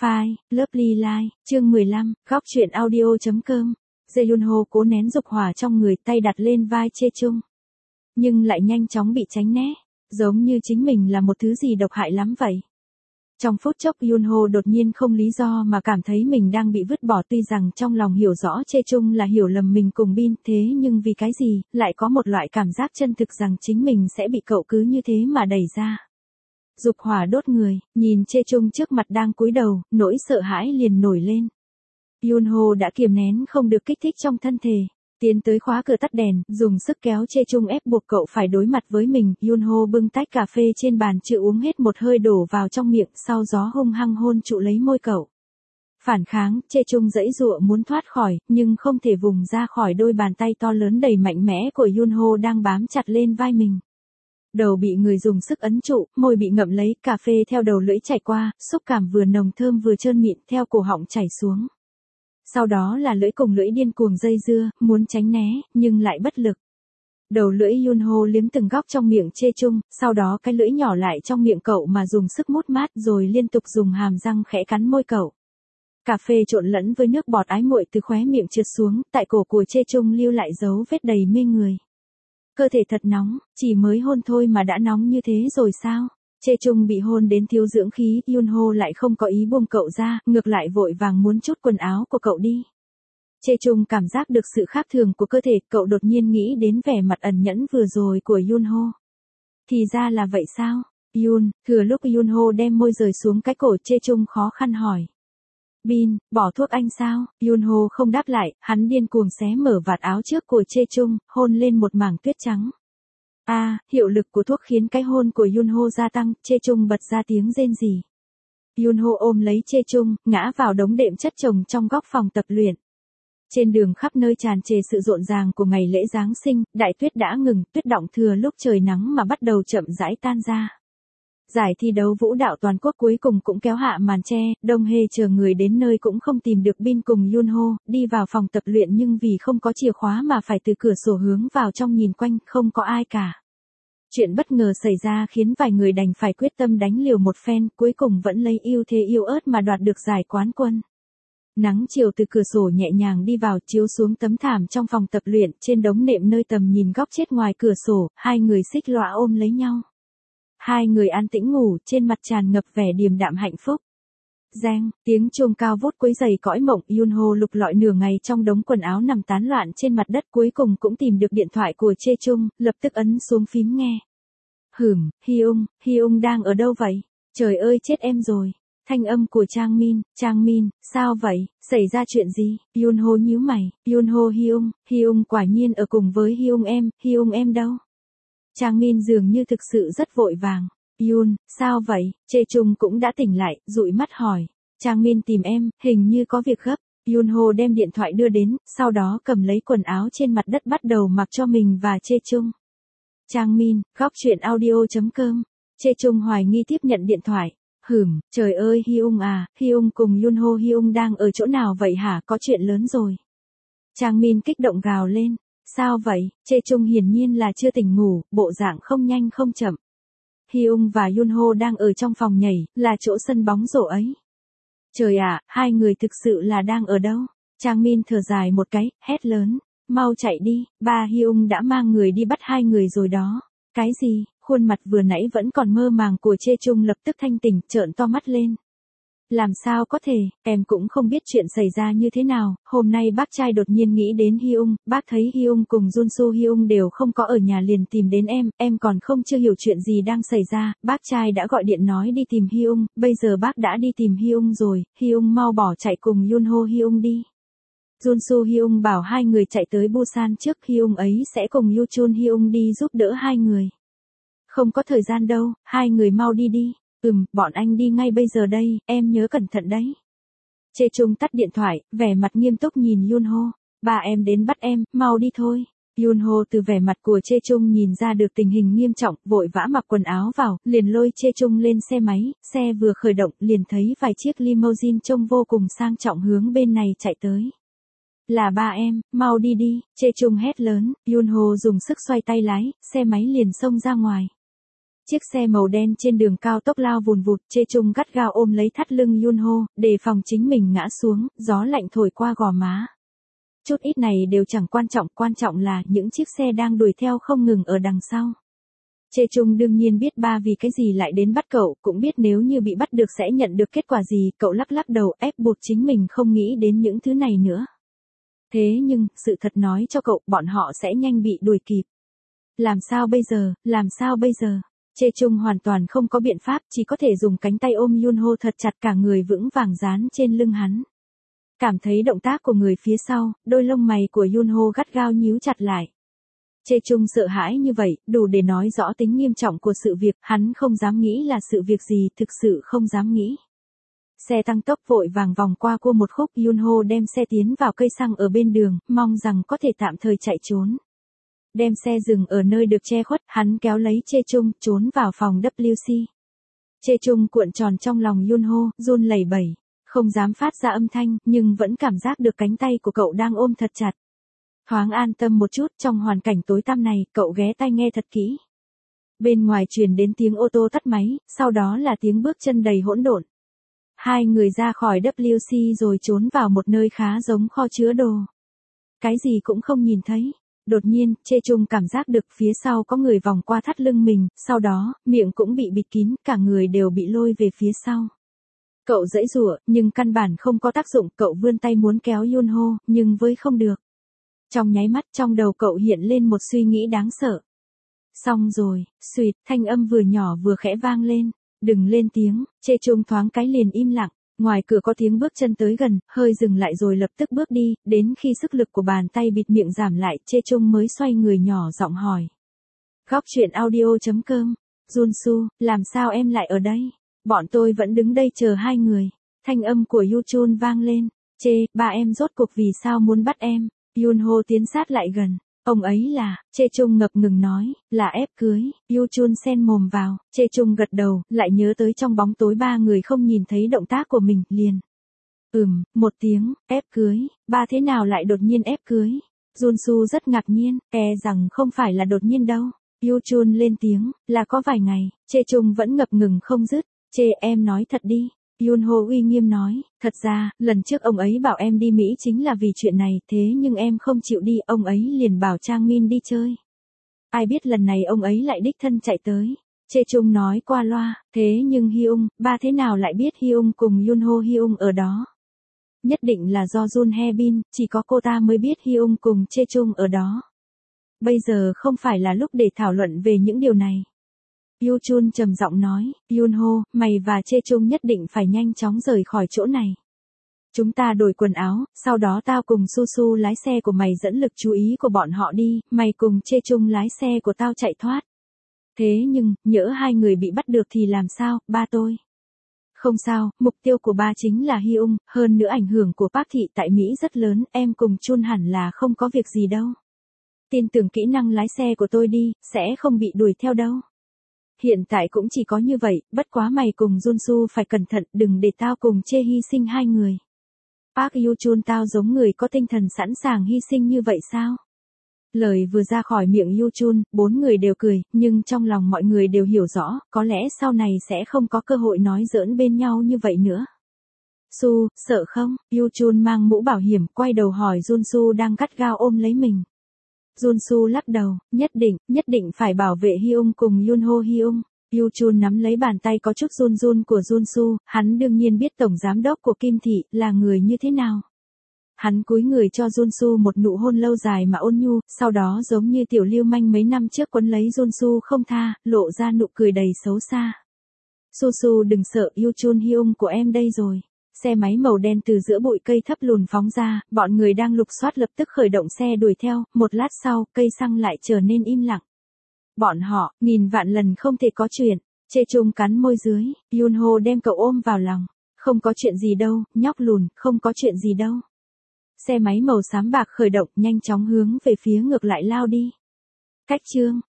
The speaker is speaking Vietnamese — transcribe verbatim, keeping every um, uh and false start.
File, Lovely Life, chương mười lăm, góc truyện audio.com. Jae-yunho cố nén dục hỏa trong người, tay đặt lên vai Chae-chung. Nhưng lại nhanh chóng bị tránh né, giống như chính mình là một thứ gì độc hại lắm vậy. Trong phút chốc Yunho đột nhiên không lý do mà cảm thấy mình đang bị vứt bỏ, tuy rằng trong lòng hiểu rõ Chae-chung là hiểu lầm mình cùng Bin, thế nhưng vì cái gì, lại có một loại cảm giác chân thực rằng chính mình sẽ bị cậu cứ như thế mà đẩy ra. Dục hỏa đốt người, nhìn Chae-chung trước mặt đang cúi đầu, nỗi sợ hãi liền nổi lên. Yunho đã kiềm nén không được kích thích trong thân thể, tiến tới khóa cửa tắt đèn, dùng sức kéo Chae-chung ép buộc cậu phải đối mặt với mình. Yunho bưng tách cà phê trên bàn chưa uống hết một hơi đổ vào trong miệng, sau gió hung hăng hôn trụ lấy môi cậu. Phản kháng, Chae-chung giãy giụa muốn thoát khỏi, nhưng không thể vùng ra khỏi đôi bàn tay to lớn đầy mạnh mẽ của Yunho đang bám chặt lên vai mình. Đầu bị người dùng sức ấn trụ, môi bị ngậm lấy, cà phê theo đầu lưỡi chảy qua, xúc cảm vừa nồng thơm vừa trơn mịn theo cổ họng chảy xuống. Sau đó là lưỡi cùng lưỡi điên cuồng dây dưa, muốn tránh né, nhưng lại bất lực. Đầu lưỡi Yunho liếm từng góc trong miệng Chae-chung, sau đó cái lưỡi nhỏ lại trong miệng cậu mà dùng sức mút mát rồi liên tục dùng hàm răng khẽ cắn môi cậu. Cà phê trộn lẫn với nước bọt ái muội từ khóe miệng trượt xuống, tại cổ của Chae-chung lưu lại dấu vết đầy mê người. Cơ thể thật nóng, chỉ mới hôn thôi mà đã nóng như thế rồi sao? Chae-chung bị hôn đến thiếu dưỡng khí, Yunho lại không có ý buông cậu ra, ngược lại vội vàng muốn trút quần áo của cậu đi. Chae-chung cảm giác được sự khác thường của cơ thể, cậu đột nhiên nghĩ đến vẻ mặt ẩn nhẫn vừa rồi của Yunho. Thì ra là vậy sao? Yun, thừa lúc Yunho đem môi rời xuống cái cổ, Chae-chung khó khăn hỏi. Bin, bỏ thuốc anh sao? Yunho không đáp lại, hắn điên cuồng xé mở vạt áo trước của Chae-chung, hôn lên một mảng tuyết trắng. A, à, hiệu lực của thuốc khiến cái hôn của Yunho gia tăng, Chae-chung bật ra tiếng rên rỉ. Yunho ôm lấy Chae-chung, ngã vào đống đệm chất chồng trong góc phòng tập luyện. Trên đường khắp nơi tràn trề sự rộn ràng của ngày lễ Giáng sinh, đại tuyết đã ngừng, tuyết đọng thừa lúc trời nắng mà bắt đầu chậm rãi tan ra. Giải thi đấu vũ đạo toàn quốc cuối cùng cũng kéo hạ màn che, Đông Hê chờ người đến nơi cũng không tìm được Bin cùng Yunho, đi vào phòng tập luyện nhưng vì không có chìa khóa mà phải từ cửa sổ hướng vào trong nhìn quanh, không có ai cả. Chuyện bất ngờ xảy ra khiến vài người đành phải quyết tâm đánh liều một phen, cuối cùng vẫn lấy ưu thế yếu ớt mà đoạt được giải quán quân. Nắng chiều từ cửa sổ nhẹ nhàng đi vào, chiếu xuống tấm thảm trong phòng tập luyện, trên đống nệm nơi tầm nhìn góc chết ngoài cửa sổ, hai người xích lõa ôm lấy nhau. Hai người an tĩnh ngủ, trên mặt tràn ngập vẻ điềm đạm hạnh phúc. Reng, tiếng chuông cao vút quấy rầy cõi mộng, Yunho lục lọi nửa ngày trong đống quần áo nằm tán loạn trên mặt đất, cuối cùng cũng tìm được điện thoại của Chae-chung, lập tức ấn xuống phím nghe. Hửm, Hyung, Hyung đang ở đâu vậy? Trời ơi chết em rồi. Thanh âm của Trang Min, Trang Min, sao vậy, xảy ra chuyện gì? Yunho nhíu mày, Yunho Hyung, Hyung quả nhiên ở cùng với Hyung em, Hyung em đâu? Trang Min dường như thực sự rất vội vàng. Yun, sao vậy? Chae-chung cũng đã tỉnh lại, dụi mắt hỏi. Trang Min tìm em, hình như có việc gấp. Yunho đem điện thoại đưa đến, sau đó cầm lấy quần áo trên mặt đất bắt đầu mặc cho mình và Chae-chung. Trang Min, góc truyện audio.com. Chae-chung hoài nghi tiếp nhận điện thoại. Hửm, trời ơi Hyung à, Hyung cùng Yunho, Hyung đang ở chỗ nào vậy hả, có chuyện lớn rồi. Trang Min kích động gào lên. Sao vậy? Chae-chung hiển nhiên là chưa tỉnh ngủ, bộ dạng không nhanh không chậm. Hyung và Yunho đang ở trong phòng nhảy, là chỗ sân bóng rổ ấy. Trời ạ, à, hai người thực sự là đang ở đâu? Trang Min thở dài một cái, hét lớn. Mau chạy đi, ba Hyung đã mang người đi bắt hai người rồi đó. Cái gì? Khuôn mặt vừa nãy vẫn còn mơ màng của Chae-chung lập tức thanh tỉnh, trợn to mắt lên. Làm sao có thể, em cũng không biết chuyện xảy ra như thế nào, hôm nay bác trai đột nhiên nghĩ đến Hyung, bác thấy Hyung cùng Junsu Hyung đều không có ở nhà liền tìm đến em, em còn không chưa hiểu chuyện gì đang xảy ra, bác trai đã gọi điện nói đi tìm Hyung, bây giờ bác đã đi tìm Hyung rồi, Hyung mau bỏ chạy cùng Yunho Hyung đi. Junsu Hyung bảo hai người chạy tới Busan trước, Hyung ấy sẽ cùng Yuchun Hyung đi giúp đỡ hai người. Không có thời gian đâu, hai người mau đi đi. Ừm, bọn anh đi ngay bây giờ đây, em nhớ cẩn thận đấy. Chae-chung tắt điện thoại, vẻ mặt nghiêm túc nhìn Yunho. Ba em đến bắt em, mau đi thôi. Yunho từ vẻ mặt của Chae-chung nhìn ra được tình hình nghiêm trọng, vội vã mặc quần áo vào, liền lôi Chae-chung lên xe máy, xe vừa khởi động, liền thấy vài chiếc limousine trông vô cùng sang trọng hướng bên này chạy tới. Là ba em, mau đi đi, Chae-chung hét lớn, Yunho dùng sức xoay tay lái, xe máy liền xông ra ngoài. Chiếc xe màu đen trên đường cao tốc lao vùn vụt, Chê Chung gắt gao ôm lấy thắt lưng Yunho, đề phòng chính mình ngã xuống, gió lạnh thổi qua gò má. Chút ít này đều chẳng quan trọng, quan trọng là những chiếc xe đang đuổi theo không ngừng ở đằng sau. Chê Chung đương nhiên biết ba vì cái gì lại đến bắt cậu, cũng biết nếu như bị bắt được sẽ nhận được kết quả gì, cậu lắc lắc đầu ép buộc chính mình không nghĩ đến những thứ này nữa. Thế nhưng, sự thật nói cho cậu, bọn họ sẽ nhanh bị đuổi kịp. Làm sao bây giờ, làm sao bây giờ? Chê Chung hoàn toàn không có biện pháp, chỉ có thể dùng cánh tay ôm Yunho thật chặt, cả người vững vàng dán trên lưng hắn. Cảm thấy động tác của người phía sau, đôi lông mày của Yunho gắt gao nhíu chặt lại. Chê Chung sợ hãi như vậy, đủ để nói rõ tính nghiêm trọng của sự việc, hắn không dám nghĩ là sự việc gì, thực sự không dám nghĩ. Xe tăng tốc vội vàng vòng qua cua một khúc, Yunho đem xe tiến vào cây xăng ở bên đường, mong rằng có thể tạm thời chạy trốn. Đem xe dừng ở nơi được che khuất, hắn kéo lấy Chê Chung, trốn vào phòng W C. Chê Chung cuộn tròn trong lòng Yunho, run lẩy bẩy, không dám phát ra âm thanh, nhưng vẫn cảm giác được cánh tay của cậu đang ôm thật chặt. Thoáng an tâm một chút, trong hoàn cảnh tối tăm này, cậu ghé tai nghe thật kỹ. Bên ngoài truyền đến tiếng ô tô tắt máy, sau đó là tiếng bước chân đầy hỗn độn. Hai người ra khỏi W C rồi trốn vào một nơi khá giống kho chứa đồ. Cái gì cũng không nhìn thấy. Đột nhiên, Chê Chung cảm giác được phía sau có người vòng qua thắt lưng mình, sau đó, miệng cũng bị bịt kín, cả người đều bị lôi về phía sau. Cậu giãy giụa, nhưng căn bản không có tác dụng, cậu vươn tay muốn kéo Yunho, nhưng với không được. Trong nháy mắt trong đầu cậu hiện lên một suy nghĩ đáng sợ. Xong rồi, xuỵt, thanh âm vừa nhỏ vừa khẽ vang lên, đừng lên tiếng, Chê Chung thoáng cái liền im lặng. Ngoài cửa có tiếng bước chân tới gần, hơi dừng lại rồi lập tức bước đi, đến khi sức lực của bàn tay bịt miệng giảm lại, Chê Chung mới xoay người nhỏ giọng hỏi. Góc truyện audio chấm com, Junsu, làm sao em lại ở đây? Bọn tôi vẫn đứng đây chờ hai người. Thanh âm của Yuchun vang lên. Chê, ba em rốt cuộc vì sao muốn bắt em? Yunho tiến sát lại gần. Ông ấy là, Chê Chung ngập ngừng nói, là ép cưới. Yuchun xen mồm vào, Chê Chung gật đầu, lại nhớ tới trong bóng tối ba người không nhìn thấy động tác của mình, liền. Ừm, một tiếng, ép cưới, ba thế nào lại đột nhiên ép cưới? Junsu rất ngạc nhiên, e rằng không phải là đột nhiên đâu. Yuchun lên tiếng, là có vài ngày, Chê Chung vẫn ngập ngừng không dứt. Chê, em nói thật đi. Yunho uy nghiêm nói, thật ra, lần trước ông ấy bảo em đi Mỹ chính là vì chuyện này, thế nhưng em không chịu đi, ông ấy liền bảo Trang Min đi chơi. Ai biết lần này ông ấy lại đích thân chạy tới. Chê Chung nói qua loa, thế nhưng Hyung, ba thế nào lại biết Hyung cùng Yunho Hyung ở đó? Nhất định là do Jun Hae-bin, chỉ có cô ta mới biết Hyung cùng Chê Chung ở đó. Bây giờ không phải là lúc để thảo luận về những điều này. Yuchun trầm giọng nói, Yunho, mày và Chê Chung nhất định phải nhanh chóng rời khỏi chỗ này. Chúng ta đổi quần áo, sau đó tao cùng Su Su lái xe của mày dẫn lực chú ý của bọn họ đi, mày cùng Chê Chung lái xe của tao chạy thoát. Thế nhưng, nhỡ hai người bị bắt được thì làm sao, ba tôi? Không sao, mục tiêu của ba chính là Hyung, hơn nữa ảnh hưởng của Park Thị tại Mỹ rất lớn, em cùng Chun hẳn là không có việc gì đâu. Tin tưởng kỹ năng lái xe của tôi đi, sẽ không bị đuổi theo đâu. Hiện tại cũng chỉ có như vậy, bất quá mày cùng Junsu phải cẩn thận, đừng để tao cùng Chê hy sinh hai người. Park Yuchun, tao giống người có tinh thần sẵn sàng hy sinh như vậy sao? Lời vừa ra khỏi miệng Yuchun, bốn người đều cười, nhưng trong lòng mọi người đều hiểu rõ, có lẽ sau này sẽ không có cơ hội nói giỡn bên nhau như vậy nữa. Su, sợ không? Yuchun mang mũ bảo hiểm, quay đầu hỏi Junsu đang gắt gao ôm lấy mình. Junsu lắc đầu, nhất định, nhất định phải bảo vệ Hyung cùng Yunho Hyung. Yuchun nắm lấy bàn tay có chút run run của Junsu, hắn đương nhiên biết tổng giám đốc của Kim Thị là người như thế nào. Hắn cúi người cho Junsu một nụ hôn lâu dài mà ôn nhu, sau đó giống như tiểu lưu manh mấy năm trước quấn lấy Junsu không tha, lộ ra nụ cười đầy xấu xa. Su Su đừng sợ, Yuchun Hyung của em đây rồi. Xe máy màu đen từ giữa bụi cây thấp lùn phóng ra, bọn người đang lục soát lập tức khởi động xe đuổi theo, một lát sau, cây xăng lại trở nên im lặng. Bọn họ, nghìn vạn lần không thể có chuyện. Chê Chung cắn môi dưới, Yunho đem cậu ôm vào lòng. Không có chuyện gì đâu, nhóc lùn, không có chuyện gì đâu. Xe máy màu xám bạc khởi động, nhanh chóng hướng về phía ngược lại lao đi. Cách chương